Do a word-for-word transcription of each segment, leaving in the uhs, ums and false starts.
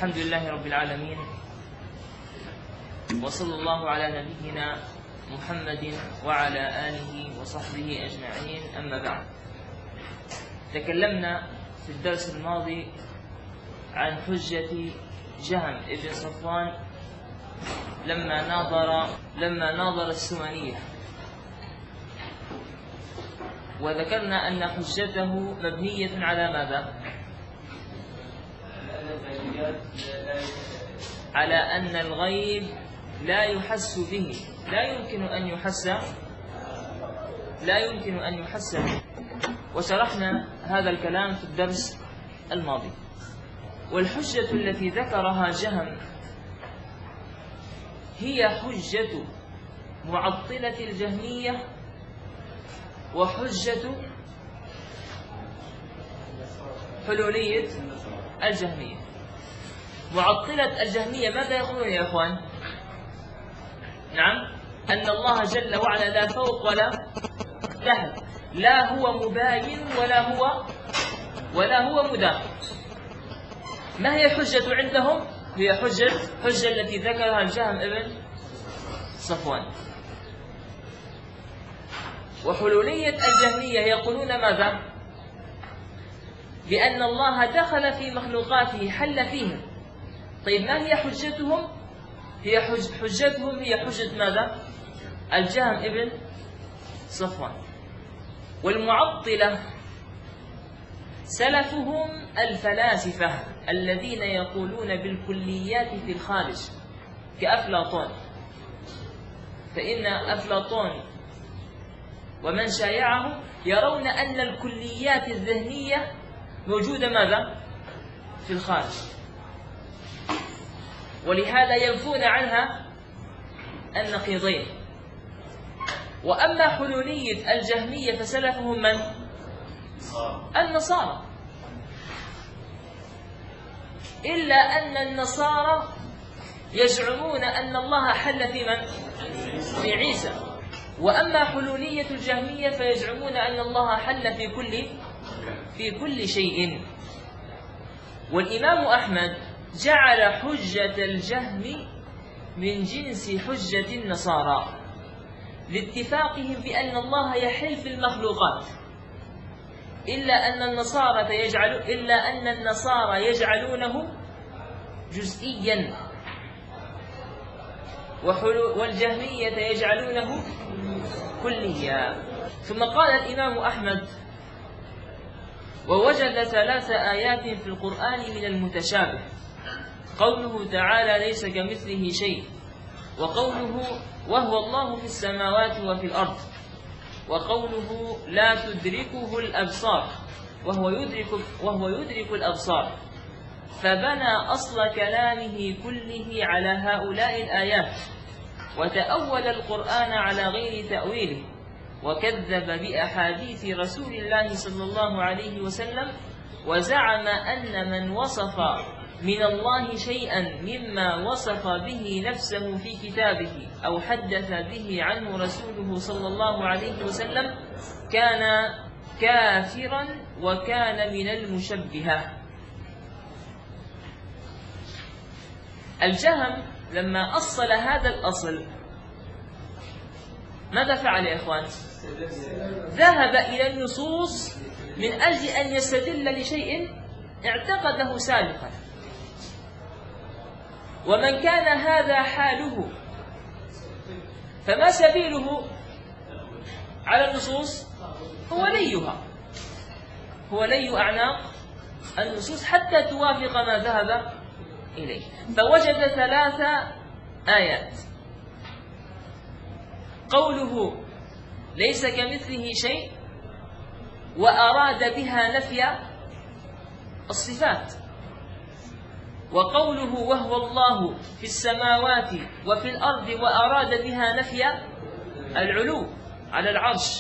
الحمد لله رب العالمين، وصلى الله على نبينا محمد وعلى آله وصحبه أجمعين. أما بعد، تكلمنا في الدرس الماضي عن حجة جهم ابن صفوان لما ناظر لما ناظر السمنية، وذكرنا أن حجته مبنية على ماذا؟ على أن الغيب لا يحس به، لا يمكن أن يحس لا يمكن أن يحس به. وشرحنا هذا الكلام في الدرس الماضي. والحجة التي ذكرها جهم هي حجة معطلة الجهمية وحجة حلولية الجهمية. معطلة الجهمية ماذا يقولون يا إخوان؟ نعم، أن الله جل وعلا لا فوق ولا تحت، لا هو مباين ولا هو ولا هو مداخل. ما هي الحجة عندهم؟ هي حجة حجة التي ذكرها الجهم ابن صفوان. وحلولية الجهمية يقولون ماذا؟ بأن الله دخل في مخلوقاته، حل فيهم. طيب، ما هي حجتهم؟ هي حج حجتهم هي حجة ماذا؟ الجهم ابن صفوان. والمعطلة سلفهم الفلاسفة الذين يقولون بالكليات في الخارج كأفلاطون. فإن أفلاطون ومن شايعه يرون أن الكليات الذهنية موجودة ماذا؟ في الخارج، ولهذا ينفون عنها النقيضين. وأما حلولية الجهمية فسلفهم من؟ النصارى. إلا أن النصارى يزعمون أن الله حل في من؟ في عيسى. وأما حلولية الجهمية فيزعمون أن الله حل في كل في كل شيء. والإمام أحمد جعل حجة الجهم من جنس حجة النصارى لاتفاقهم بأن الله يحل في المخلوقات، إلا أن النصارى يجعل إلا أن النصارى يجعلونه جزئيا، والجهمية يجعلونه كليا. ثم قال الإمام أحمد: ووجد ثلاث آيات في القرآن من المتشابه، قوله تعالى ليس كمثله شيء، وقوله وهو الله في السماوات وفي الأرض، وقوله لا تدركه الأبصار وهو يدرك, وهو يدرك الأبصار. فبنى أصل كلامه كله على هؤلاء الآيات، وتأول القرآن على غير تأويله، وكذب بأحاديث رسول الله صلى الله عليه وسلم، وزعم أن من وصف من الله شيئا مما وصف به نفسه في كتابه أو حدث به عنه رسوله صلى الله عليه وسلم كان كافرا وكان من المشبهة. الجهم لما أصل هذا الأصل ماذا فعل يا إخوان؟ ذهب إلى النصوص من أجل أن يستدل لشيء اعتقده سابقا. ومن كان هذا حاله فما سبيله على النصوص؟ هو ليها هو لي أعناق النصوص حتى توافق ما ذهب إليه. فوجد ثلاث آيات: قوله ليس كمثله شيء، وأراد بها نفي الصفات، وقوله وهو الله في السماوات وفي الأرض، وأراد بها نفي العلو على العرش،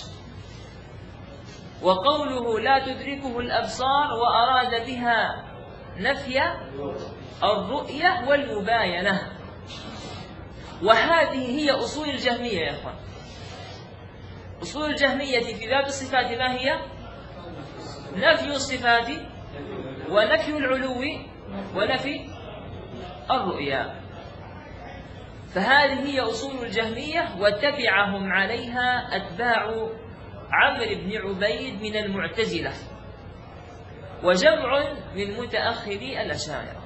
وقوله لا تدركه الأبصار، وأراد بها نفي الرؤية والمباينة. وهذه هي أصول الجهمية يا أخوان. أصول الجهمية في باب الصفات ما هي؟ نفي الصفات ونفي العلو ونفي الرؤيا. فهذه هي أصول الجهمية، وتبعهم عليها أتباع عمرو بن عبيد من المعتزلة وجمع من متأخري الأشاعرة.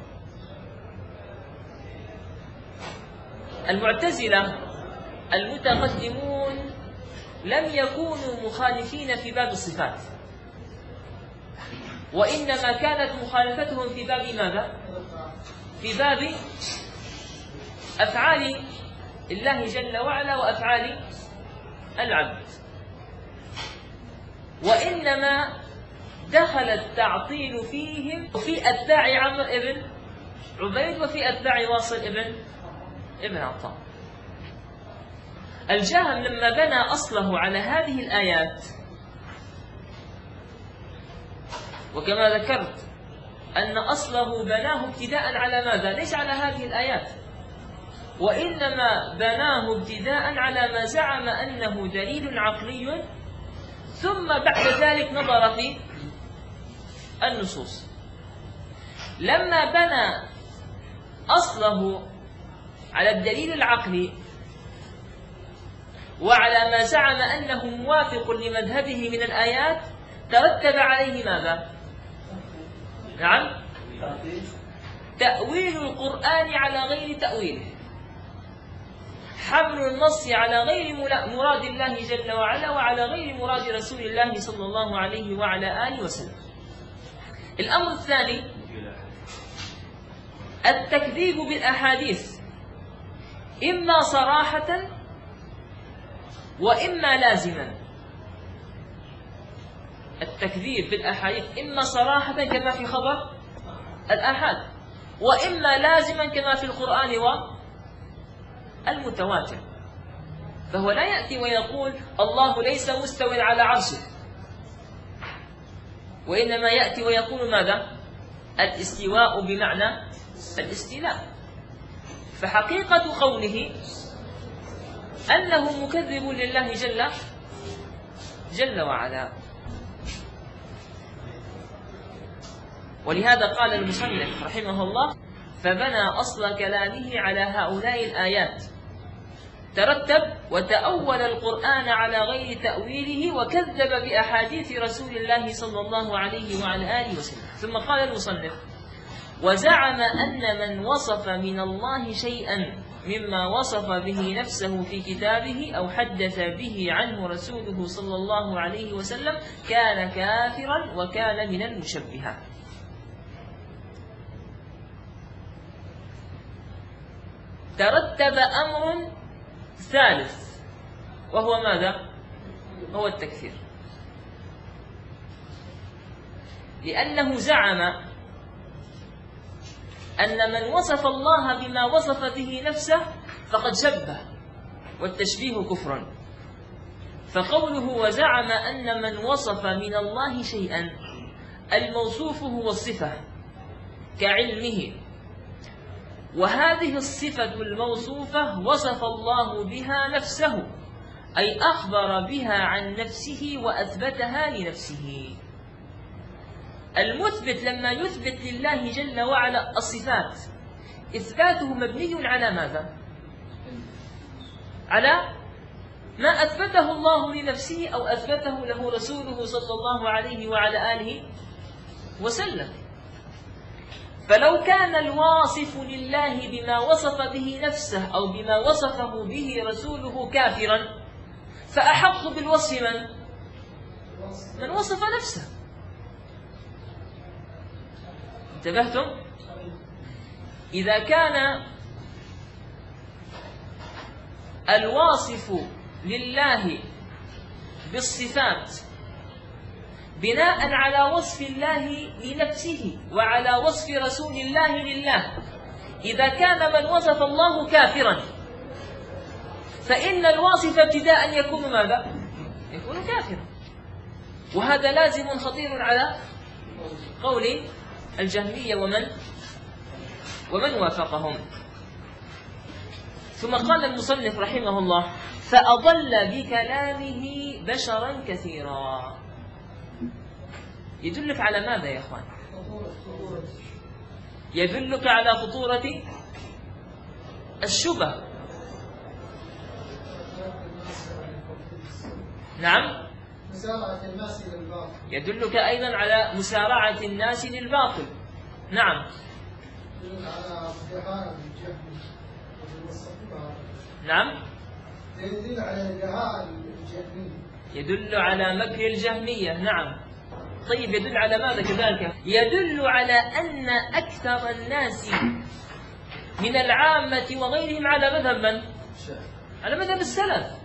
المعتزلة المتقدمون لم يكونوا مخالفين في باب الصفات، وإنما كانت مخالفتهم في باب ماذا؟ في باب أفعال الله جل وعلا وأفعال العبد. وإنما دخل التعطيل فيهم في أتباع عمرو بن عبيد وفي أتباع واصل بن ابن عطاء. الجهم لما بنى أصله على هذه الآيات، وكما ذكرت أن أصله بناه ابتداء على ماذا؟ ليس على هذه الآيات، وإنما بناه ابتداء على ما زعم أنه دليل عقلي، ثم بعد ذلك نظر في النصوص. لما بنى أصله على الدليل العقلي وعلى ما زعم أنه موافق لمذهبه من الآيات، ترتب عليه ماذا؟ نعم، تأويل القرآن على غير تأويله، حمل النص على غير مراد الله جل وعلا وعلى غير مراد رسول الله صلى الله عليه وعلى آله وسلم. الأمر الثاني التكذيب بالأحاديث، إما صراحة وإما لازما. التكذيب بالأحاديث إما صراحة كما في خبر الآحاد، وإما لازما كما في القرآن والمتواتر. فهو لا يأتي ويقول الله ليس مستوٍ على عرشه، وإنما يأتي ويقول ماذا؟ الاستواء بمعنى الاستيلاء. فحقيقة قوله أنه مكذب لله جل جل وعلا. ولهذا قال المصنف رحمه الله: فبنى أصل كلامه على هؤلاء الآيات، ترتب وتأول القرآن على غير تأويله، وكذب بأحاديث رسول الله صلى الله عليه وعلى آله وسلم. ثم قال المصنف: وزعم أن من وصف من الله شيئا مما وصف به نفسه في كتابه أو حدث به عنه رسوله صلى الله عليه وسلم كان كافرا وكان من المشبهة. ترتب أمر ثالث، وهو ماذا؟ هو التكفير، لأنه زعم أن من وصف الله بما وصف به نفسه فقد شبه، والتشبيه كفر. فقوله وزعم أن من وصف من الله شيئا، الموصوف هو الصفة كعلمه، وهذه الصفة الموصوفة وصف الله بها نفسه، أي أخبر بها عن نفسه وأثبتها لنفسه. المثبت لما يثبت لله جل وعلا الصفات، إثباته مبني على ماذا؟ على ما أثبته الله لنفسه أو أثبته له رسوله صلى الله عليه وعلى آله وسلم. فلو كان الواصف لله بما وصف به نفسه أو بما وصفه به رسوله كافرا، فأحق بالوصف من؟ من وصف نفسه. انتبهتم؟ إذا كان الواصف لله بالصفات بناء على وصف الله لنفسه وعلى وصف رسول الله لله، إذا كان من وصف الله كافرا، فإن الواصف ابتداء يكون ماذا؟ يكون كافرا. وهذا لازم خطير على قول الجهمية ومن ومن وافقهم. ثم قال المصنف رحمه الله: فأضل بكلامه بشرا كثيرا. يدلك على ماذا يا اخوان؟ يدلك على خطورة الشبه. نعم، مسارعة الناس للباطل. يدلك أيضا على مسارعة الناس للباطل. نعم. يدل على ازدهار الجهل. نعم. يدل على ازدهار الجهل. يدل على مكر الجهمية. نعم. طيب يدل على ماذا كذلك؟ يدل على أن أكثر الناس من العامة وغيرهم على مذهب من؟ على مذهب السلف،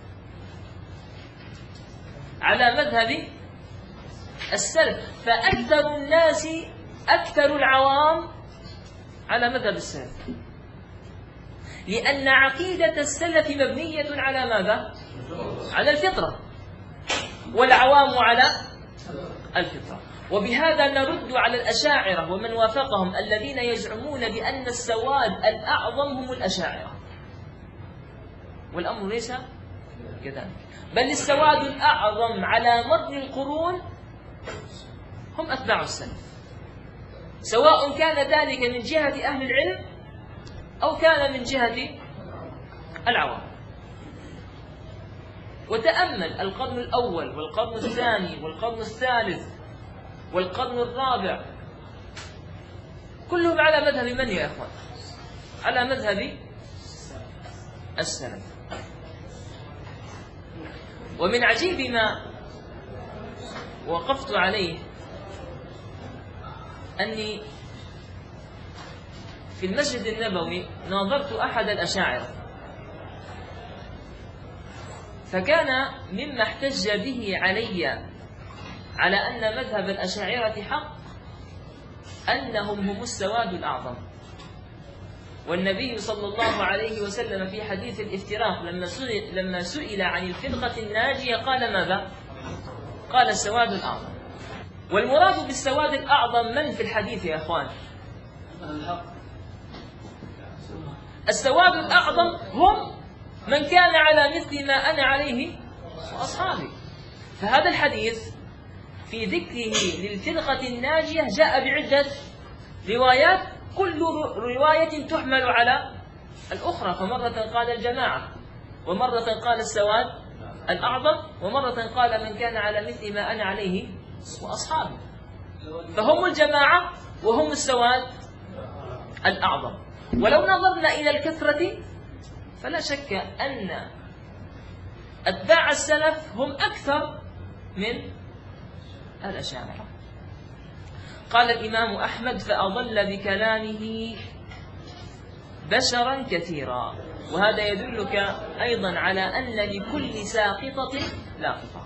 على مذهب السلف. فأكثر الناس، أكثر العوام على مذهب السلف، لأن عقيدة السلف مبنية على ماذا؟ على الفطرة، والعوام على الفطرة. وبهذا نرد على الأشاعرة ومن وافقهم الذين يزعمون بأن السواد الأعظم هم الأشاعرة، والأمر ليس كذلك، بل السواد الأعظم على مر القرون هم أتباع السلف، سواء كان ذلك من جهة أهل العلم أو كان من جهة العوام. وتأمل القرن الأول والقرن الثاني والقرن الثالث والقرن الرابع، كلهم على مذهب من يا إخوان؟ على مذهب السلف. ومن عجيب ما وقفت عليه أني في المسجد النبوي ناظرت أحد الأشاعرة، فكان مما احتج به علي على أن مذهب الأشاعرة حق أنهم هم السواد الأعظم. والنبي صلى الله عليه وسلم في حديث الافتراق لما سئل, لما سئل عن الفرقة الناجية قال ماذا؟ قال السواد الأعظم. والمراد بالسواد الأعظم من في الحديث يا أخوان؟ السواد الأعظم هم من كان على مثل ما أنا عليه وأصحابي. فهذا الحديث في ذكره للفرقة الناجية جاء بعدة روايات، كل رواية تحمل على الأخرى، فمرة قال الجماعة، ومرة قال السواد الأعظم، ومرة قال من كان على مثل ما أنا عليه وأصحابي. فهم الجماعة وهم السواد الأعظم. ولو نظرنا إلى الكثرة فلا شك أن أتباع السلف هم أكثر من الأشاعرة. قال الإمام أحمد فأضل بكلامه بشرا كثيرا. وهذا يدلك أيضا على أن لكل ساقطة لاقطة.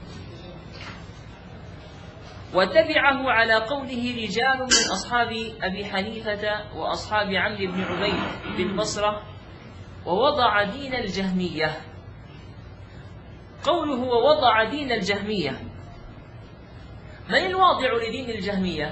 وتبعه على قوله رجال من أصحاب أبي حنيفة وأصحاب عمرو بن عبيد بالبصرة ووضع دين الجهمية. قوله ووضع دين الجهمية، من الواضع لدين الجهمية؟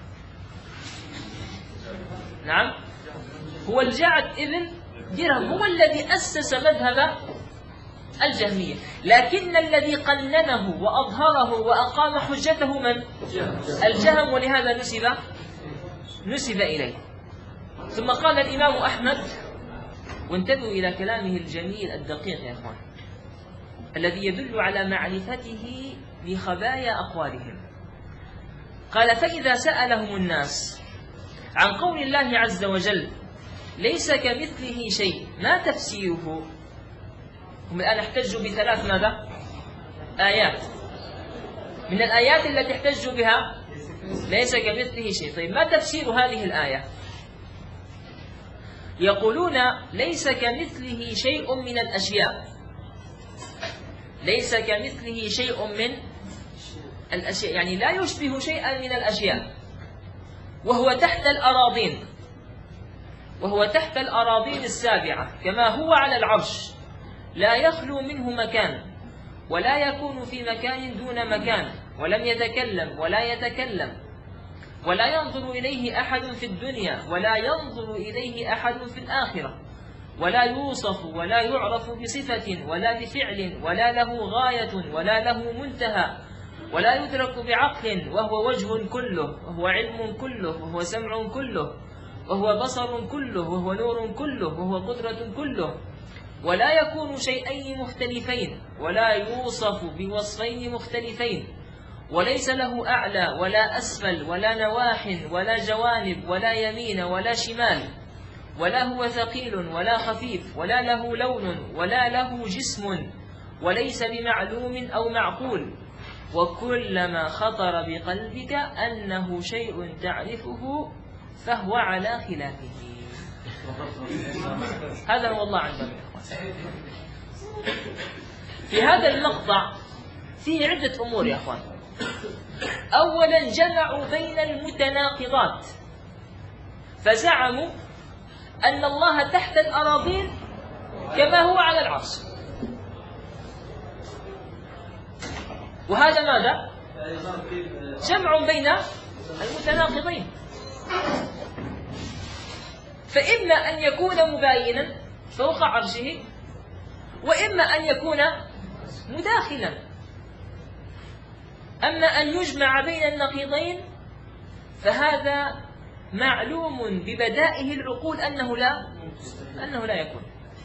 نعم، هو الجعد ابن درهم، هو الذي أسس مذهب الجهمية، لكن الذي قننه وأظهره وأقام حجته من؟ الجهم، ولهذا نسب نسب إليه. ثم قال الإمام أحمد، وانتبهوا إلى كلامه الجميل الدقيق يا أخوان الذي يدل على معرفته بخبايا أقوالهم، قال فإذا سألهم الناس عن قول الله عز وجل ليس كمثله شيء ما تفسيره؟ هم الآن احتجوا بثلاث ماذا؟ آيات من الآيات التي احتجوا بها ليس كمثله شيء. طيب ما تفسير هذه الآية؟ يقولون ليس كمثله شيء من الأشياء، ليس كمثله شيء من الأشياء، يعني لا يشبه شيئا من الأشياء، وهو تحت الأراضين، وهو تحت الأراضين السابعة كما هو على العرش، لا يخلو منه مكان، ولا يكون في مكان دون مكان، ولم يتكلم ولا يتكلم، ولا ينظر إليه أحد في الدنيا ولا ينظر إليه أحد في الآخرة، ولا يوصف ولا يعرف بصفة ولا بفعل، ولا له غاية ولا له منتهى، ولا يدرك بعقل، وهو وجه كله، وهو علم كله، وهو سمع كله، وهو بصر كله، وهو نور كله، وهو قدرة كله، ولا يكون شيئين مختلفين، ولا يوصف بوصفين مختلفين، وليس له أعلى ولا أسفل ولا نواح ولا جوانب ولا يمين ولا شمال، ولا هو ثقيل ولا خفيف، ولا له لون ولا له جسم، وليس بمعلوم أو معقول، وكلما خطر بقلبك أنه شيء تعرفه فهو على خلافه. هذا هو الله عندنا. في هذا المقطع فيه عدة أمور يا أخوان. أولا جمعوا بين المتناقضات، فزعموا أن الله تحت الأراضين كما هو على العرش، وهذا ماذا؟ جمع بين المتناقضين، فإما أن يكون مباينا فوق عرشه، وإما أن يكون مداخلا. أما أن يجمع بين النقيضين فهذا معلوم ببدائه العقول أنه لا أنه لا يكون.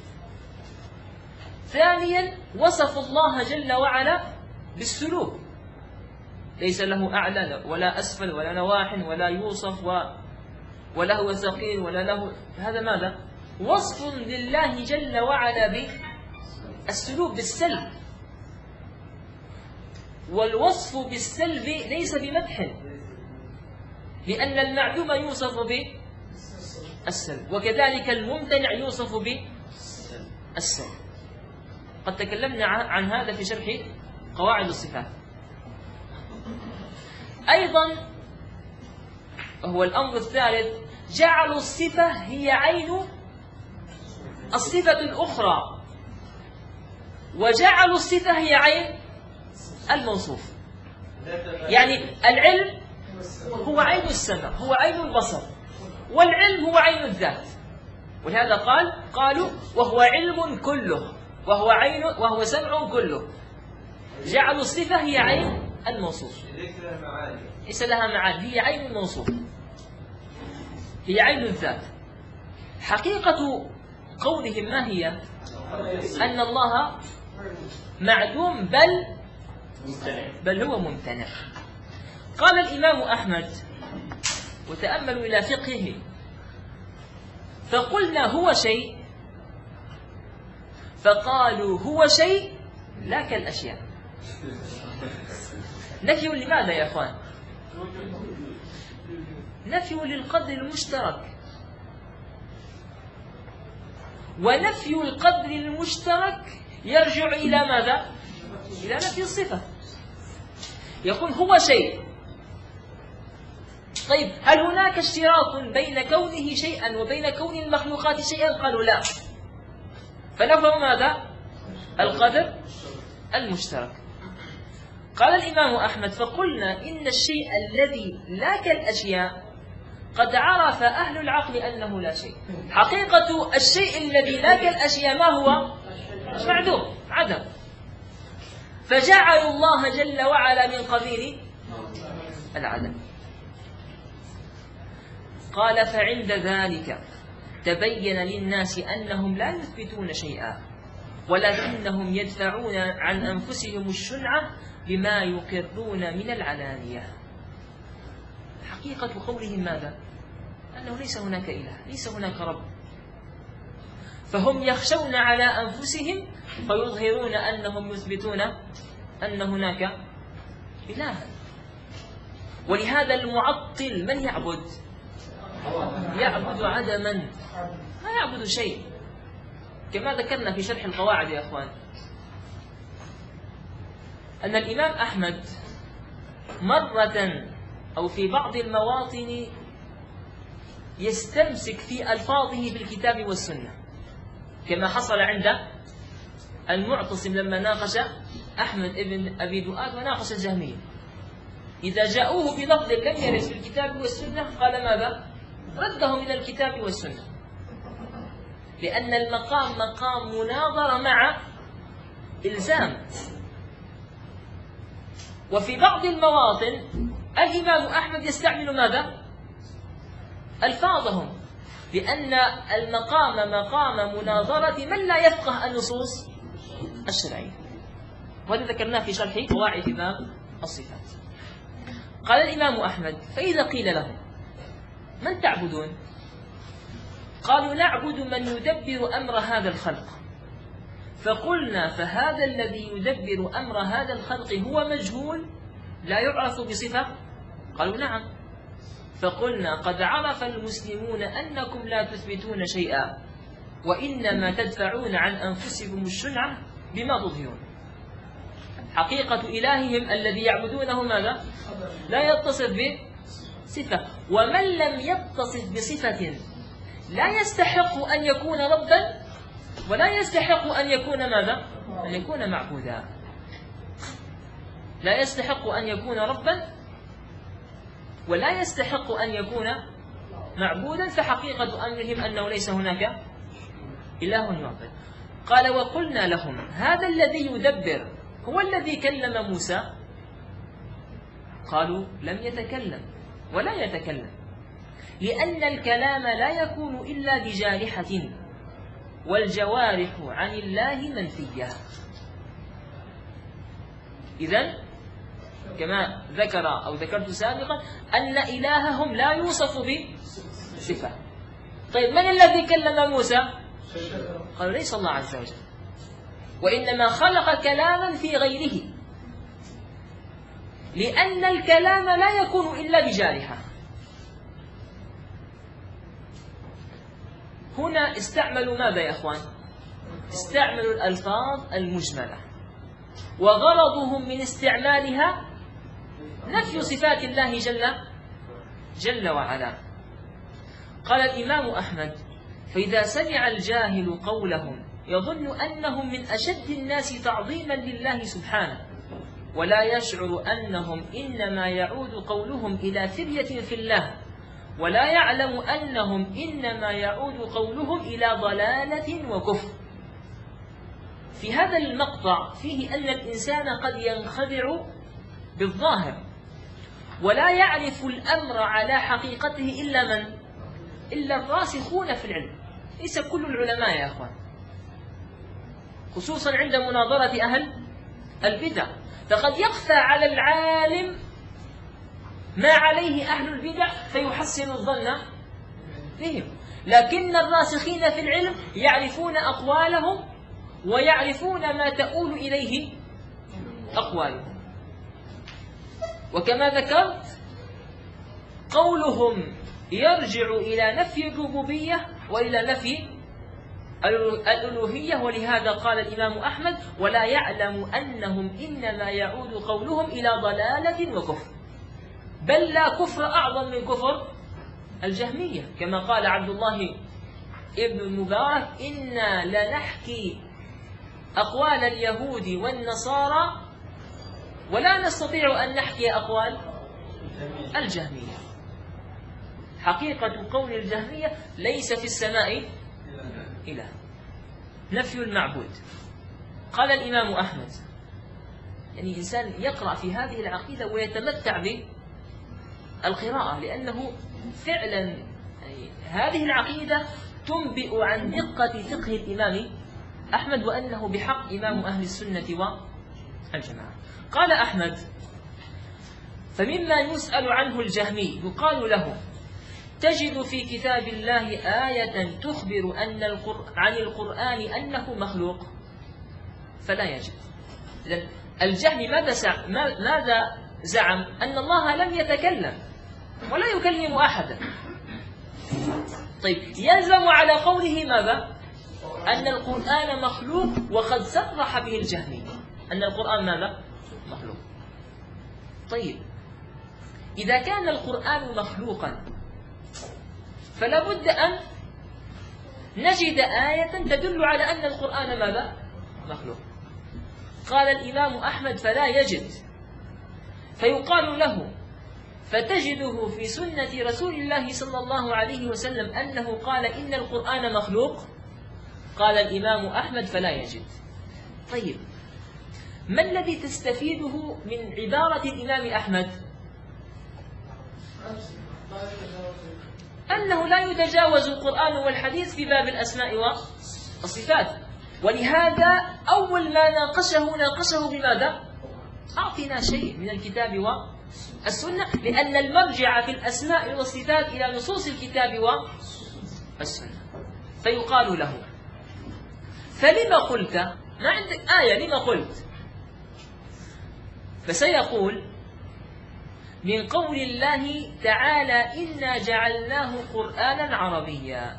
ثانيا وصفوا الله جل وعلا بالسلوك، ليس له أعلى ولا أسفل ولا نواح ولا يوصف و ولا هو ثقيل ولا له، هذا ماذا؟ وصف لله جل وعلا بالسلوك بالسلب، والوصف بالسلب ليس بمدح، لأن المعدوم يوصف بالسلب، وكذلك الممتنع يوصف بالسلب. قد تكلمنا عن هذا في شرح قواعد الصفات. أيضا هو الأمر الثالث، جعلوا الصفة هي عين الصفة الأخرى، وجعلوا الصفة هي عين الموصوف. يعني العلم هو عين السمع، هو عين البصر، والعلم هو عين الذات، ولهذا قال قالوا وهو علم كله، وهو عين وهو سمع كله. جعلوا الصفة هي عين الموصوف، ليس لها معاني، هي عين الموصوف، هي عين الذات. حقيقة قولهم ما هي؟ أن الله معدوم بل بل هو ممتنع. قال الإمام أحمد، وتأملوا إلى فقهه، فقلنا هو شيء، فقالوا هو شيء لا كالأشياء. نفي لماذا يا أخوان؟ نفي للقدر المشترك، ونفي القدر المشترك يرجع إلى ماذا؟ إلى نفي الصفة. يقول هو شيء، طيب هل هناك اشتراك بين كونه شيئا وبين كون المخلوقات شيئا؟ قالوا لا، فنفوا ماذا؟ القدر المشترك. قال الإمام أحمد فقلنا إن الشيء الذي لا كالأشياء قد عرف أهل العقل أنه لا شيء. حقيقة الشيء الذي لا كالأشياء ما هو؟ معدوم، عدم، فجعلوا الله جل وعلا من قبيل العدم. قال فعند ذلك تبين للناس أنهم لا يثبتون شيئا، ولكنهم يدفعون عن أنفسهم الشنعة بما يقرون من العلانية. حقيقة قولهم ماذا؟ أنه ليس هناك إله، ليس هناك رب، فهم يخشون على أنفسهم فيظهرون أنهم يثبتون أن هناك إلها. ولهذا المعطل من يعبد؟ يعبد عدما، ما يعبد شيء، كما ذكرنا في شرح القواعد يا أخوان أن الإمام أحمد مرة أو في بعض المواطن يستمسك في ألفاظه بالكتاب والسنة، كما حصل عند المعتصم لما ناقش أحمد ابن أبي دؤاد وناقش الجهمية. إذا جاءوه بلفظ لم يرد في الكتاب والسنة قال ماذا؟ رده من الكتاب والسنة، لأن المقام مقام مناظرة مع إلزام. وفي بعض المواطن الإمام أحمد يستعمل ماذا؟ ألفاظهم، لأن المقام مقام مناظرة من لا يفقه النصوص الشرعية، وهذا ذكرناه في شرح قواعد باب الصفات. قال الإمام أحمد: فإذا قيل لهم من تعبدون؟ قالوا: نعبد من يدبر أمر هذا الخلق. فقلنا: فهذا الذي يدبر أمر هذا الخلق هو مجهول لا يعرف بصفة؟ قالوا: نعم. فقلنا: قد عرف المسلمون أنكم لا تثبتون شيئا، وإنما تدفعون عن أنفسكم الشنعة بما تظهرون. حقيقة إلههم الذي يعبدونه ماذا؟ لا يتصف بصفة، ومن لم يتصف بصفة لا يستحق أن يكون ربا ولا يستحق أن يكون ماذا؟ أن يكون معبودا. لا يستحق أن يكون ربا ولا يستحق أن يكون معبودا، فحقيقة أمرهم أنه ليس هناك إله يعبد. قال: وقلنا لهم: هذا الذي يدبر هو الذي كلم موسى؟ قالوا: لم يتكلم ولا يتكلم، لأن الكلام لا يكون إلا بجارحة، والجوارح عن الله منفية. إذن كما ذكر أو ذكرت سابقا أن إلههم لا يوصف بصفة. طيب من الذي كلم موسى؟ قالوا: ليس الله عز وجل، وإنما خلق كلاما في غيره، لأن الكلام لا يكون إلا بجارحة. هنا استعملوا ماذا يا أخوان؟ استعملوا الألفاظ المجملة، وغرضهم من استعمالها نفي صفات الله جل جل وعلا. قال الإمام أحمد: فإذا سمع الجاهل قولهم يظن أنهم من أشد الناس تعظيما لله سبحانه، ولا يشعر أنهم إنما يعود قولهم إلى فرية في الله، ولا يعلم أنهم إنما يعود قولهم إلى ضلالة وكفر. في هذا المقطع فيه أن الإنسان قد ينخدع بالظاهر ولا يعرف الأمر على حقيقته إلا من؟ إلا الراسخون في العلم. ليس كل العلماء يا أخوان، خصوصا عند مناظرة أهل البدع، فقد يخفى على العالم ما عليه أهل البدع فيحسن الظن بهم، لكن الراسخين في العلم يعرفون أقوالهم ويعرفون ما تؤول إليه أقوالهم. وكما ذكرت قولهم يرجع إلى نفي الربوبية وإلى نفي الألوهية، ولهذا قال الإمام أحمد: ولا يعلم أنهم إنما يعود قولهم إلى ضلالة وكفر، بل لا كفر أعظم من كفر الجهمية، كما قال عبد الله ابن المبارك: إنا لنحكي أقوال اليهود والنصارى ولا نستطيع أن نحكي أقوال الجهمية. حقيقة قول الجهمية: ليس في السماء إله، نفي المعبود. قال الإمام أحمد: يعني إنسان يقرأ في هذه العقيدة ويتمتع بالقراءة، لأنه فعلا يعني هذه العقيدة تنبئ عن دقة فقه الإمام أحمد، وأنه بحق إمام أهل السنة والجماعة. قال أحمد: فمما يسأل عنه الجهمي يقال له: تجد في كتاب الله آية تخبر أن القر... عن القرآن أنه مخلوق؟ فلا يجد. إذن الجهمي ماذا زعم؟ ماذا زعم؟ أن الله لم يتكلم ولا يكلم أحدا. طيب، يلزم على قوله ماذا؟ أن القرآن مخلوق، وقد صرح به الجهمي أن القرآن ماذا؟ مخلوق. طيب، إذا كان القرآن مخلوقا فلا بد أن نجد آية تدل على أن القرآن ماذا؟ مخلوق. قال الإمام أحمد: فلا يجد. فيقال له: فتجده في سنة رسول الله صلى الله عليه وسلم أنه قال إن القرآن مخلوق؟ قال الإمام أحمد: فلا يجد. طيب، ما الذي تستفيده من عبارة الإمام أحمد؟ أنه لا يتجاوز القرآن والحديث في باب الأسماء والصفات. ولهذا أول ما ناقشه ناقشه بماذا؟ أعطنا شيء من الكتاب والسنة، لأن المرجع في الأسماء والصفات إلى نصوص الكتاب والسنة. فيقال له: فلما قلت؟ ما عندك آية، لما قلت؟ فسيقول: من قول الله تعالى: إنا جعلناه قرآنا عربيا.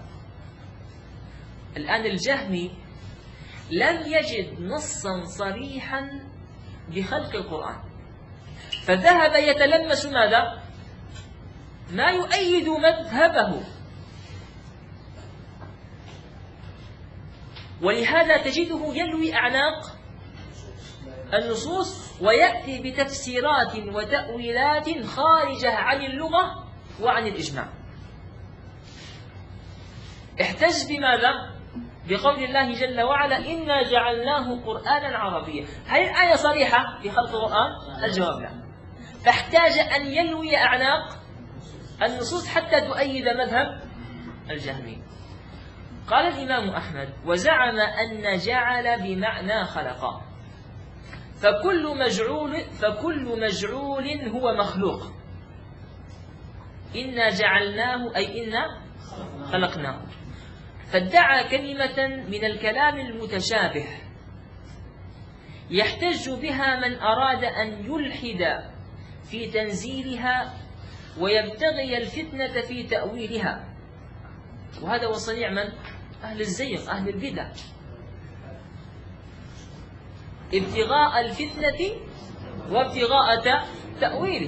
الآن الجهمي لم يجد نصا صريحا بخلق القرآن، فذهب يتلمس ماذا؟ ما يؤيد مذهبه. ولهذا تجده يلوي أعناق النصوص ويأتي بتفسيرات وتأويلات خارجة عن اللغة وعن الإجماع. احتج بماذا؟ بقول الله جل وعلا: إنا جعلناه قرآنا عربيا. هل الآية صريحة في خلق القرآن؟ الجواب لا. فاحتاج أن يلوي أعناق النصوص حتى تؤيد مذهب الجهمي. قال الإمام أحمد: وزعم أن جعل بمعنى خلق، فكل مجعول فكل مجعول هو مخلوق. إنا جعلناه أي إنا خلقناه. فادعى كلمة من الكلام المتشابه يحتج بها من أراد أن يلحد في تنزيلها ويبتغي الفتنة في تأويلها. وهذا هو صنيع من؟ أهل الزيغ، أهل البدع، ابتغاء الفتنة وابتغاء تأويله.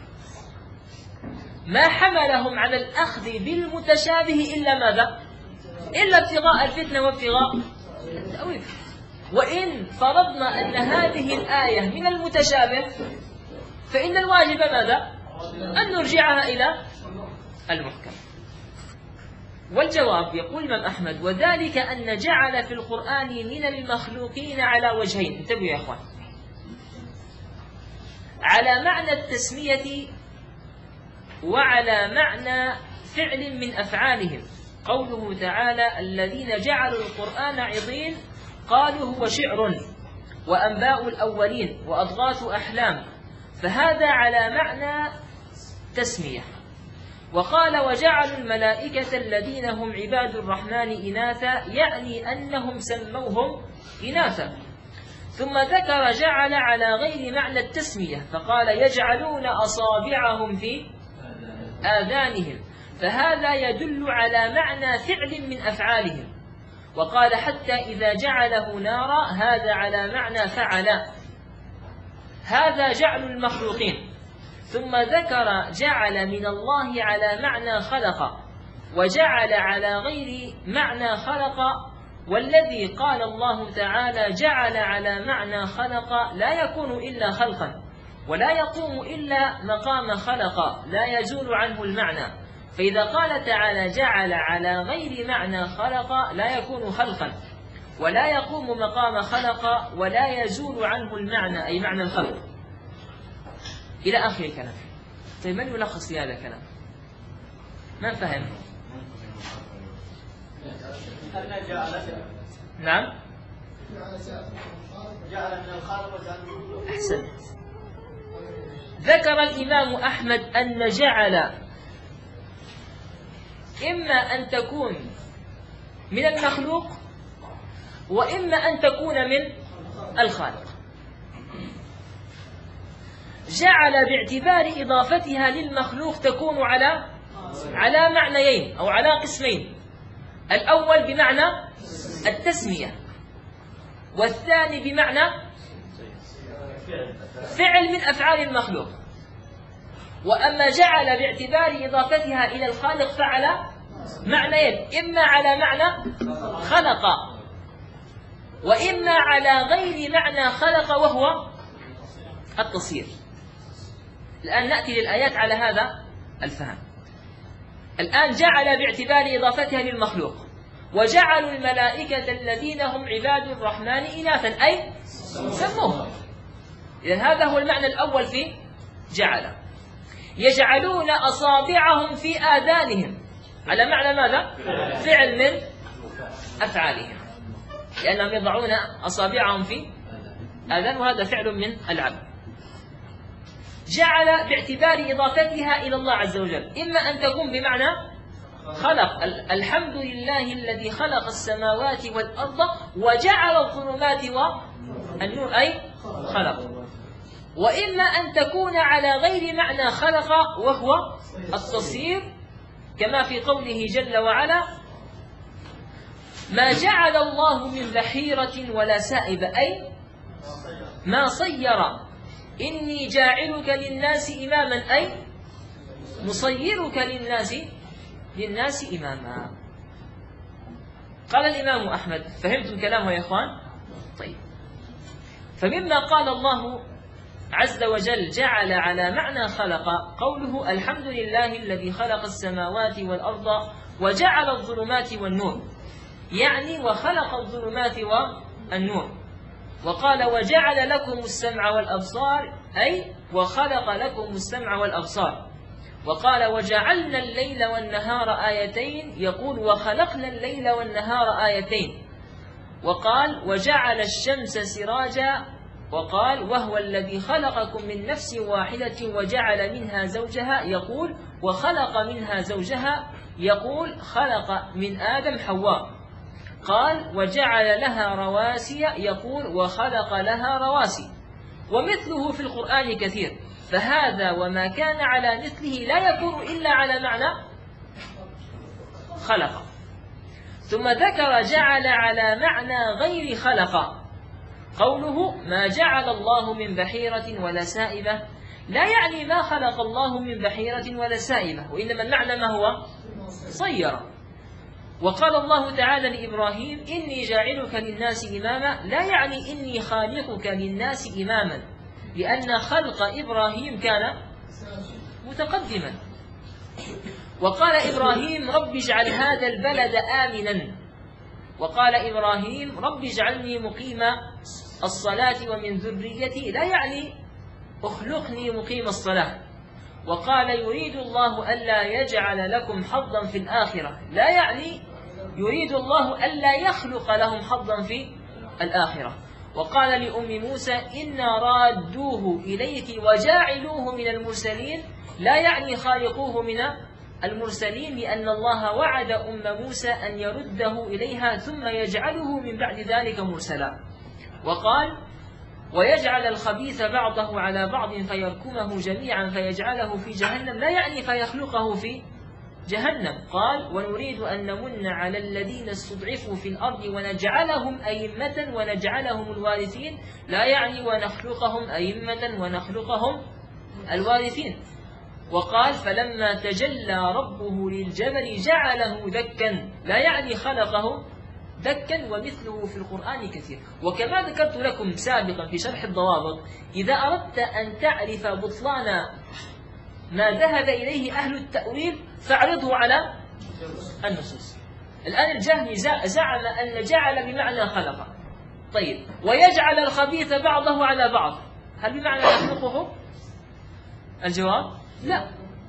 ما حملهم على الأخذ بالمتشابه إلا ماذا؟ إلا ابتغاء الفتنة وابتغاء التأويل. وإن فرضنا أن هذه الآية من المتشابه فإن الواجب ماذا؟ أن نرجعها إلى المحكم. والجواب يقول الإمام أحمد: وذلك أن جعل في القرآن من المخلوقين على وجهين. انتبهوا يا أخوان، على معنى التسمية وعلى معنى فعل من أفعالهم. قوله تعالى: الذين جعلوا القرآن عضين قالوا هو شعر وأنباء الأولين وأضغاث أحلام، فهذا على معنى تسمية. وقال: وجعلوا الملائكة الذين هم عباد الرحمن إناثا، يعني أنهم سموهم إناثا. ثم ذكر جعل على غير معنى التسمية، فقال: يجعلون أصابعهم في آذانهم، فهذا يدل على معنى فعل من أفعالهم. وقال: حتى إذا جعله نارا، هذا على معنى فعل، هذا جعل المخلوقين. ثم ذكر جعل من الله على معنى خلق، وجعل على غير معنى خلق. والذي قال الله تعالى جعل على معنى خلق لا يكون إلا خلقا، ولا يقوم إلا مقام خلق، لا يزول عنه المعنى. فإذا قال تعالى جعل على غير معنى خلق لا يكون خلقا، ولا يقوم مقام خلق، ولا يزول عنه المعنى أي معنى الخلق، إلى آخر الكلام. طيب من يلخص في هذا الكلام؟ من فهم؟ نعم؟ أحسنت. ذكر الإمام أحمد أن جعل إما أن تكون من المخلوق، وإما أن تكون من الخالق. جعل باعتبار إضافتها للمخلوق تكون على على معنيين أو على قسمين: الأول بمعنى التسمية، والثاني بمعنى فعل من أفعال المخلوق. وأما جعل باعتبار إضافتها إلى الخالق فعل معنيين: إما على معنى خلق، وإما على غير معنى خلق وهو التصوير. الآن نأتي للآيات على هذا الفهم. الآن جعل باعتبار إضافتها للمخلوق، وجعلوا الملائكة الذين هم عباد الرحمن إناثا أي سموهم. إذن هذا هو المعنى الأول في جعل. يجعلون أصابعهم في آذانهم، على معنى ماذا؟ فعل من أفعالهم، لأنهم يضعون أصابعهم في آذان، وهذا فعل من العبد. جعل باعتبار إضافتها إلى الله عز وجل، إما أن تكون بمعنى خلق، الحمد لله الذي خلق السماوات والأرض وجعل الظلمات والنور، أي خلق. وإما أن تكون على غير معنى خلق، وهو التصير، كما في قوله جل وعلا: ما جعل الله من بحيرة ولا سائب، أي ما صير، إني جاعلك للناس إماما، أي مصيرك للناس للناس إماما. قال الإمام أحمد: فهمتم كلامه يا إخوان؟ طيب، فمما قال الله عز وجل جعل على معنى خلق قوله: الحمد لله الذي خلق السماوات والأرض وجعل الظلمات والنور، يعني وخلق الظلمات والنور. وقال: وجعل لكم السمع والأبصار، أي وخلق لكم السمع والأبصار. وقال: وجعلنا الليل والنهار آيتين، يقول: وخلقنا الليل والنهار آيتين. وقال: وجعل الشمس سراجا. وقال: وهو الذي خلقكم من نفس واحدة وجعل منها زوجها، يقول: وخلق منها زوجها، يقول: خلق من آدم حواء. قال: وجعل لها رواسي، يقول: وخلق لها رواسي. ومثله في القرآن كثير، فهذا وما كان على مثله لا يكون إلا على معنى خلق. ثم ذكر جعل على معنى غير خلق، قوله: ما جعل الله من بحيرة ولا سائبة، لا يعني ما خلق الله من بحيرة ولا سائبة، وإنما المعنى ما هو؟ صير. وقال الله تعالى لإبراهيم: إني جاعلك للناس إماما، لا يعني إني خالقك للناس إماما، لأن خلق إبراهيم كان متقدما. وقال إبراهيم: رب اجعل هذا البلد آمنا. وقال إبراهيم: رب اجعلني مقيم الصلاة ومن ذريتي، لا يعني اخلقني مقيم الصلاة. وقال: يريد الله ألا يجعل لكم حظا في الآخرة، لا يعني يريد الله ألا يخلق لهم حظا في الآخرة. وقال لأم موسى: إنا رادوه إليك وجاعلوه من المرسلين، لا يعني خالقوه من المرسلين، لأن الله وعد أم موسى أن يرده إليها ثم يجعله من بعد ذلك مرسلا. وقال: ويجعل الخبيث بعضه على بعض فيركمه جميعا فيجعله في جهنم، لا يعني فيخلقه في جهنم. قال: ونريد أن نمن على الذين استضعفوا في الأرض ونجعلهم أئمة ونجعلهم الوارثين، لا يعني ونخلقهم أئمة ونخلقهم الوارثين. وقال: فلما تجلى ربه للجبل جعله دكا، لا يعني خلقه دكا. ومثله في القرآن كثير. وكما ذكرت لكم سابقا في شرح الضوابط، إذا أردت أن تعرف بطلان ما ذهب إليه أهل التأويل فاعرضه على النصوص. الآن الجهمي زعم أن جعل بمعنى خلق. طيب، ويجعل الخبيث بعضه على بعض، هل بمعنى يخلقه؟ الجواب: لا.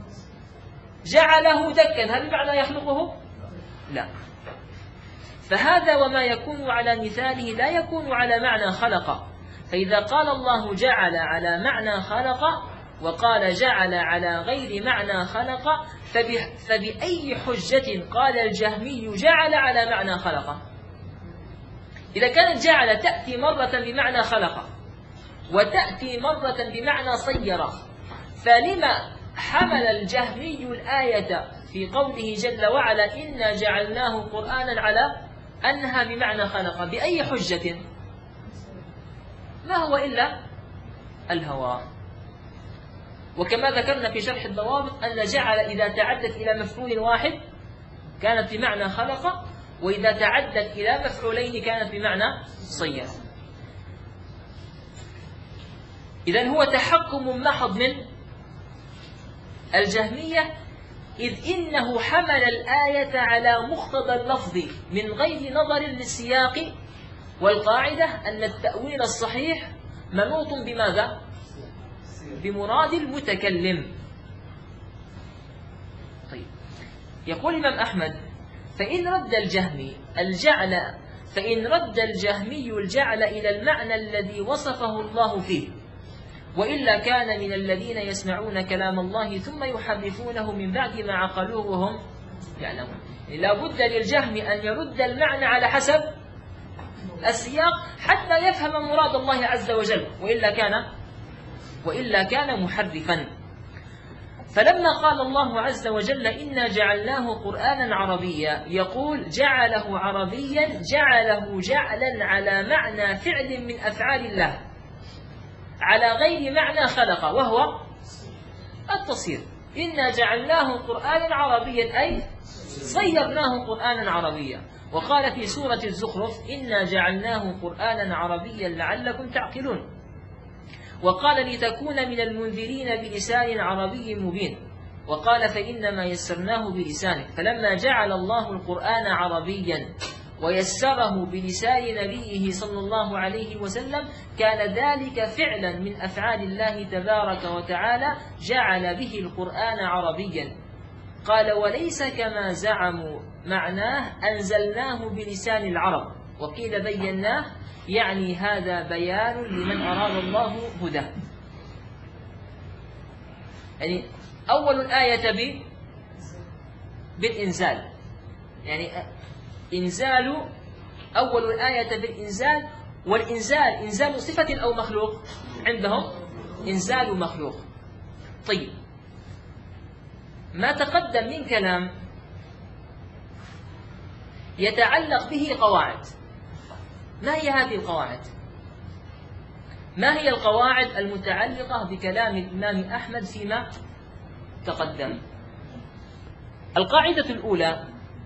جعله دكا، هل بمعنى يخلقه؟ لا. فهذا وما يكون على مثاله لا يكون على معنى خلق. فإذا قال الله جعل على معنى خلق وقال جعل على غير معنى خلق، فبأي حجة قال الجهمي جعل على معنى خلق؟ إذا كانت جعل تأتي مرة بمعنى خلق وتأتي مرة بمعنى صير، فلما حمل الجهمي الآية في قوله جل وعلا: إنا جعلناه قرآنا على أنها بمعنى خلق؟ بأي حجة؟ ما هو إلا الهوى. وكما ذكرنا في شرح الضوابط أن جعل إذا تعدت إلى مفعول واحد كانت بمعنى خلق، وإذا تعدت إلى مفعولين كانت بمعنى صير. إذن هو تحكم محض من الجهمية، إذ إنه حمل الآية على مقتضى اللفظ من غير نظر للسياق. والقاعدة أن التأويل الصحيح منوط بماذا؟ بمراد المتكلم. طيب، يقول الإمام أحمد: فإن رد الجهمي الجعل فإن رد الجهمي الجعل إلى المعنى الذي وصفه الله فيه، وإلا كان من الذين يسمعون كلام الله ثم يحرفونه من بعد ما عقلوه وهم يعلمون. لا بد للجهم أن يرد المعنى على حسب السياق حتى يفهم مراد الله عز وجل، وإلا كان وإلا كان محرفا. فلما قال الله عز وجل: إنا جعلناه قرآنا عربيا، يقول جعله عربيا جعله جعلا على معنى فعل من أفعال الله، على غير معنى خلق، وهو التصير. إنا جعلناه قرآنا عربيا أي صيرناه قرآنا عربيا. وقال في سورة الزخرف: إنا جعلناه قرآنا عربيا لعلكم تعقلون. وقال: لتكون من المنذرين بلسان عربي مبين. وقال: فإنما يسرناه بلسانك. فلما جعل الله القرآن عربيا ويسره بلسان نبيه صلى الله عليه وسلم، كان ذلك فعلا من أفعال الله تبارك وتعالى، جعل به القرآن عربيا. قال: وليس كما زعموا معناه أنزلناه بلسان العرب، وقيل بيناه، يعني هذا بيان لمن أراد الله هداه. يعني أول الآية ب بالإنزال، يعني إنزال أول الآية بالإنزال. والإنزال إنزال صفة أو مخلوق؟ عندهم إنزال مخلوق. طيب، ما تقدم من كلام يتعلق به قواعد. ما هي هذه القواعد؟ ما هي القواعد المتعلقة بكلام الإمام أحمد فيما تقدم؟ القاعدة الأولى: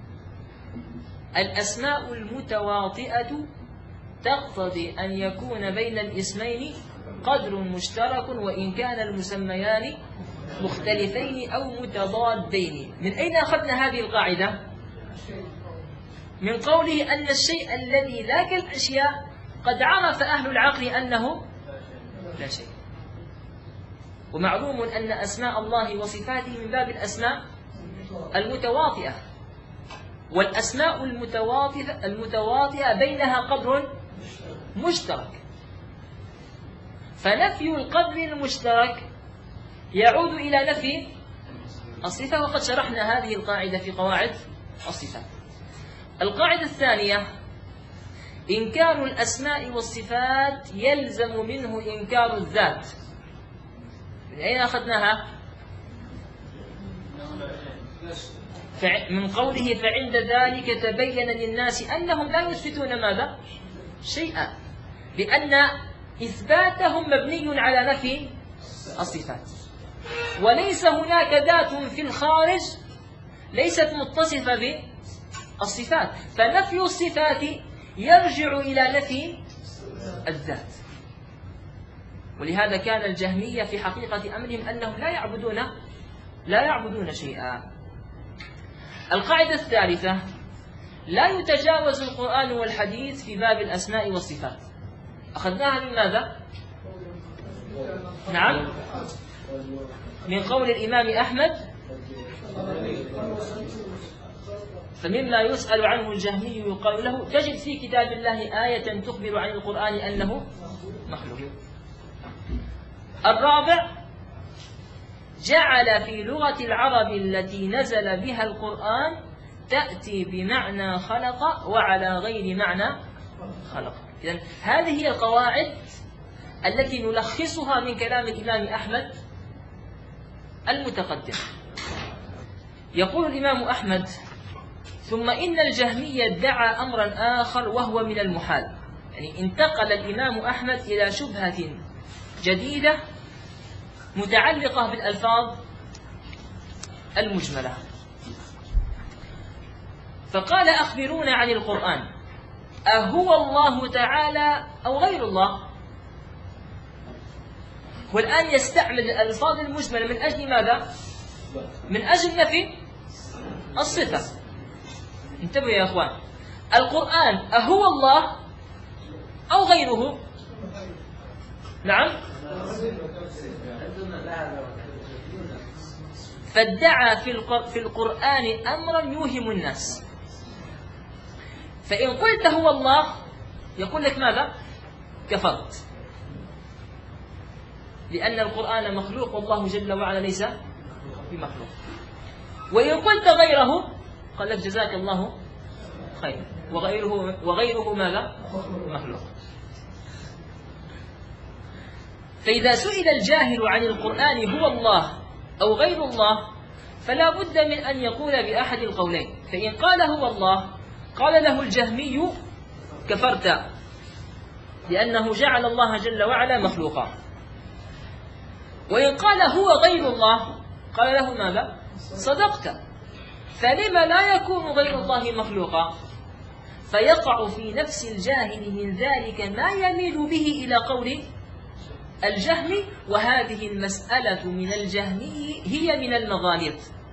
الأسماء المتواطئة تقتضي أن يكون بين الاسمين قدر مشترك، وإن كان المسميان مختلفين أو متضادين. من أين أخذنا هذه القاعدة؟ من قوله أن الشيء الذي لا كالأشياء قد عرف أهل العقل أنه لا شيء. ومعلوم أن أسماء الله وصفاته من باب الأسماء المتواطئة، والأسماء المتواطئة المتواطئة بينها قدر مشترك. فنفي القدر المشترك يعود إلى نفي الصفة، وقد شرحنا هذه القاعدة في قواعد الصفات. القاعدة الثانية: إنكار الأسماء والصفات يلزم منه إنكار الذات. من أين أخذناها؟ من قوله: فعند ذلك تبين للناس أنهم لا يثبتون ماذا؟ شيئا، لأن إثباتهم مبني على نفي الصفات، وليس هناك ذات في الخارج ليست متصفة بالصفات، فنفي الصفات يرجع إلى نفي الذات. ولهذا كان الجهمية في حقيقة أمرهم أنهم لا يعبدون لا يعبدون شيئا. القاعدة الثالثة: لا يتجاوز القرآن والحديث في باب الأسماء والصفات. أخذناها من ماذا؟ نعم، من قول الإمام أحمد: فمما يسأل عنه الجهمي يقال له: تجد في كتاب الله آية تخبر عن القرآن أنه مخلوق. الرابع: جعل في لغة العرب التي نزل بها القرآن تأتي بمعنى خلق وعلى غير معنى خلق. إذن هذه هي القواعد التي نلخصها من كلام الإمام أحمد المتقدم. يقول الإمام أحمد: ثم إن الجهمية ادعى أمرا آخر وهو من المحال. يعني انتقل الإمام أحمد إلى شبهة جديدة متعلقة بالألفاظ المجملة، فقال: أخبرونا عن القرآن، أهو الله تعالى أو غير الله؟ والآن يستعمل الألفاظ المجملة من أجل ماذا؟ من أجل نفي الصفة. انتبهوا يا أخوان، القرآن أهو الله أو غيره؟ نعم، فادعى في القرآن أمرا يوهم الناس. فإن قلت هو الله يقول لك ماذا؟ كفرت، لأن القرآن مخلوق والله جل وعلا ليس بمخلوق. وإن قلت غيره قال لك جزاك الله خير، وغيره, وغيره ماذا؟ مخلوق. فإذا سئل الجاهل عن القرآن هو الله أو غير الله فلا بد من أن يقول بأحد القولين. فإن قال هو الله قال له الجهمي كفرت، لأنه جعل الله جل وعلا مخلوقا. وإن قال هو غير الله قال له ماذا؟ صدقت، فلم لا يكون غير الله مخلوقا؟ فيقع في نفس الجاهل من ذلك ما يميل به إلى قول الجهم، وهذه المسألة من الجهمي هي من المغاليط.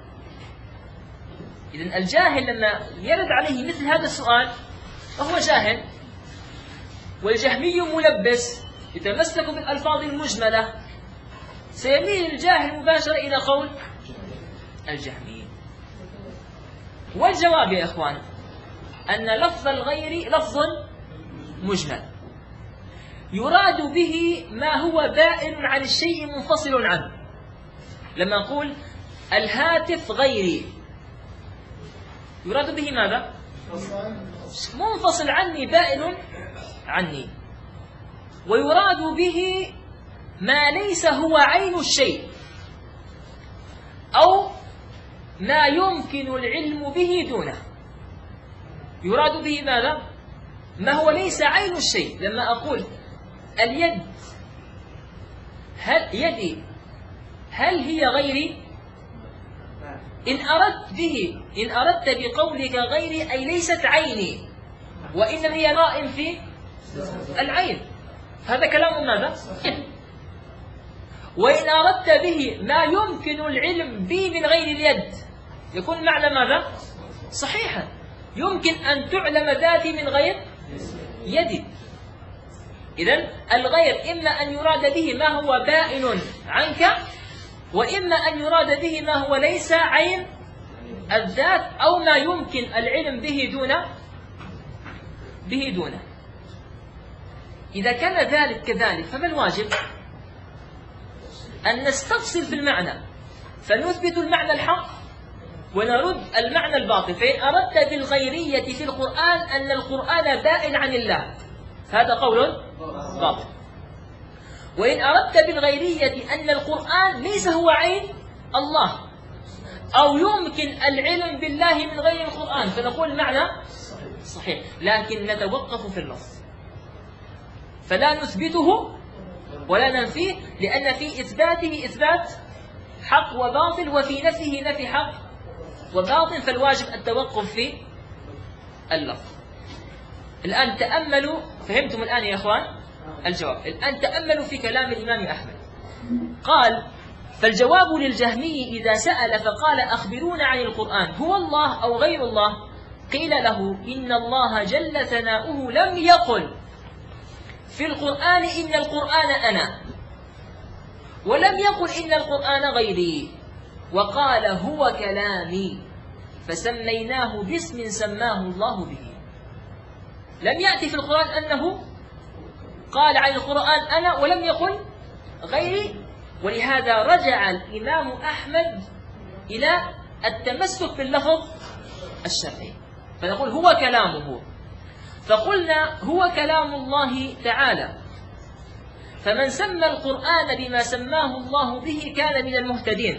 إذن الجاهل لما يرد عليه مثل هذا السؤال فهو جاهل، والجهمي ملبس يتمسك بالألفاظ المجملة، سيميل الجاهل مباشرة إلى قول الجهمي. والجواب يا إخوان أن لفظ الغير لفظ مجمل يراد به ما هو بائن عن الشيء منفصل عنه. لما نقول الهاتف غيري يراد به ماذا؟ منفصل عني، بائن عني. ويراد به ما ليس هو عين الشيء أو ما يمكن العلم به دونه. يراد به ماذا؟ ما هو ليس عين الشيء. لما أقول اليد، هل يدي هل هي غيري؟ إن أردت به إن أردت بقولك غيري أي ليست عيني، وإنما هي رائم في العين، هذا كلام ماذا؟ وإن أردت به ما يمكن العلم به من غير اليد يكون معنى ماذا؟ صحيحا، يمكن أن تعلم ذاتي من غير يدي. إذن الغير إما أن يراد به ما هو بائن عنك، وإما أن يراد به ما هو ليس عين الذات أو ما يمكن العلم به دون به دونه. إذا كان ذلك كذلك فما الواجب؟ أن نستفصل في المعنى، فنثبت المعنى الحق ونرد المعنى الباطل. فإن أردت بالغيرية في القرآن أن القرآن بائن عن الله هذا قول باطل. وإن أردت بالغيرية أن القرآن ليس هو عين الله أو يمكن العلم بالله من غير القرآن فنقول معنى صحيح، لكن نتوقف في اللفظ فلا نثبته ولا ننفيه، لأن في إثباته إثبات حق وباطل وفي نفيه نفي حق وباطل، فالواجب التوقف في اللفظ. الآن تأملوا، فهمتم الآن يا إخوان الجواب؟ الآن تأملوا في كلام الإمام أحمد. قال: فالجواب للجهمي إذا سأل فقال أخبرونا عن القرآن هو الله أو غير الله، قيل له إن الله جل ثناؤه لم يقل في القرآن إن القرآن أنا، ولم يقل إن القرآن غيري، وقال هو كلامي فسميناه باسم سماه الله به. لم يأتي في القرآن أنه قال عن القرآن أنا ولم يقل غيري، ولهذا رجع الإمام أحمد إلى التمسك باللفظ الشرعي، فنقول هو كلامه. فقلنا هو كلام الله تعالى، فمن سمى القرآن بما سماه الله به كان من المهتدين،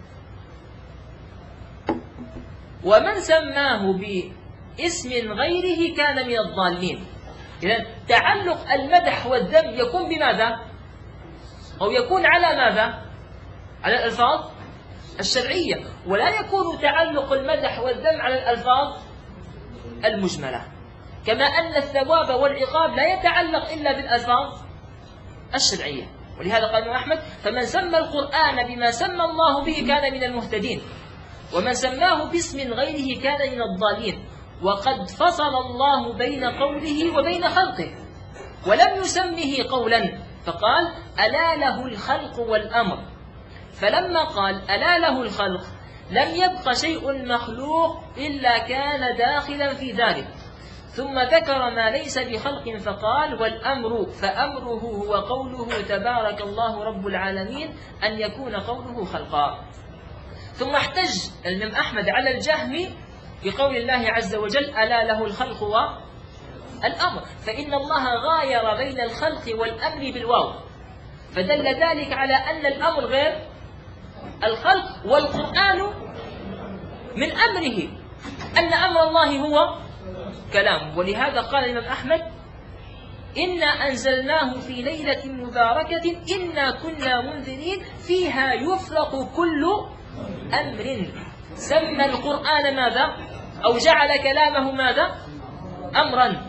ومن سماه باسم غيره كان من الضالين. إذن تعلق المدح والذم يكون بماذا؟ أو يكون على ماذا؟ على الألفاظ الشرعية، ولا يكون تعلق المدح والذم على الألفاظ المجملة، كما أن الثواب والعقاب لا يتعلق إلا بالألفاظ الشرعية. ولهذا قال أحمد: فمن سمى القرآن بما سمى الله به كان من المهتدين، ومن سماه باسم غيره كان من الضالين. وقد فصل الله بين قوله وبين خلقه ولم يسمه قولا، فقال: ألا له الخلق والأمر فلما قال ألا له الخلق لم يبق شيء مخلوق إلا كان داخلا في ذلك، ثم ذكر ما ليس بخلق فقال والأمر فأمره هو قوله تبارك الله رب العالمين أن يكون قوله خلقا. ثم احتج الإمام أحمد على الجهم بقول الله عز وجل ألا له الخلق والأمر، فإن الله غاير بين الخلق والأمر بالواو، فدل ذلك على أن الأمر غير الخلق، والقرآن من أمره، أن أمر الله هو كلام. ولهذا قال الإمام أحمد إنا أنزلناه في ليلة مباركة إنا كنا منذرين فيها يفرق كل أمر. سمى القرآن ماذا؟ أو جعل كلامه ماذا؟ أمرا.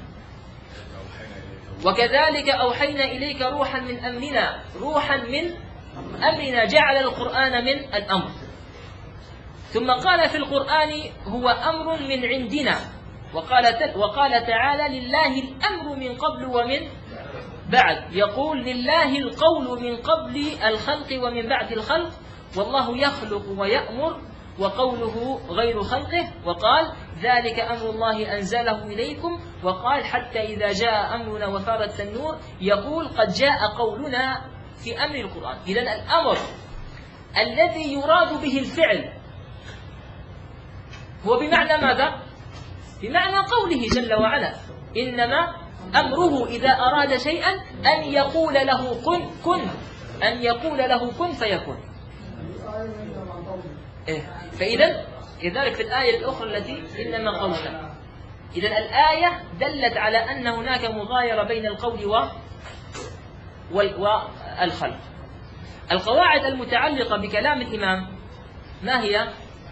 وكذلك أوحينا إليك روحا من أمرنا، روحا من أمرنا، جعل القرآن من الأمر. ثم قال في القرآن هو أمر من عندنا، وقال وقال تعالى لله الأمر من قبل ومن بعد، يقول لله القول من قبل الخلق ومن بعد الخلق، والله يخلق ويأمر وقوله غير خلقه. وقال ذلك أمر الله أنزله إليكم، وقال حتى إذا جاء أمرنا وفارت النور يقول قد جاء قولنا في أمر القرآن. إذن الأمر الذي يراد به الفعل هو بمعنى ماذا؟ بمعنى قوله جل وعلا إنما أمره إذا أراد شيئا أن يقول له كن كن أن يقول له كن فيكون. إيه؟ فإذا لذلك في الآية الأخرى التي إنما قولنا، إذن الآية دلت على أن هناك مغايرة بين القول والخلق. القواعد المتعلقة بكلام الإمام ما هي؟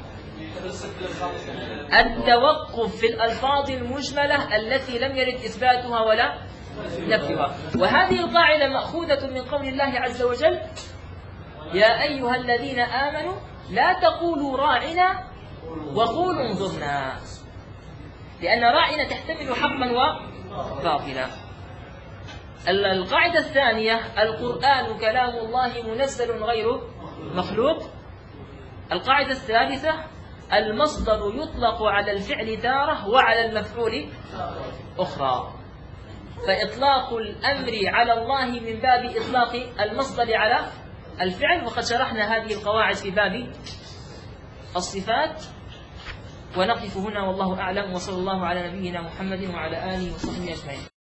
التوقف في الألفاظ المجملة التي لم يرد إثباتها ولا نفيها. وهذه القاعدة مأخوذة من قول الله عز وجل يا أيها الذين آمنوا لا تقولوا راعنا وقولوا انظرنا، لأن راعنا تحتمل حقا وباطلا. القاعدة الثانية القرآن كلام الله منزل غير مخلوق. القاعدة الثالثة المصدر يطلق على الفعل تارة وعلى المفعول أخرى، فإطلاق الأمر على الله من باب إطلاق المصدر على الفعل. وقد شرحنا هذه القواعد في باب الصفات، ونقف هنا والله أعلم، وصلى الله على نبينا محمد وعلى آله وصحبه أجمعين.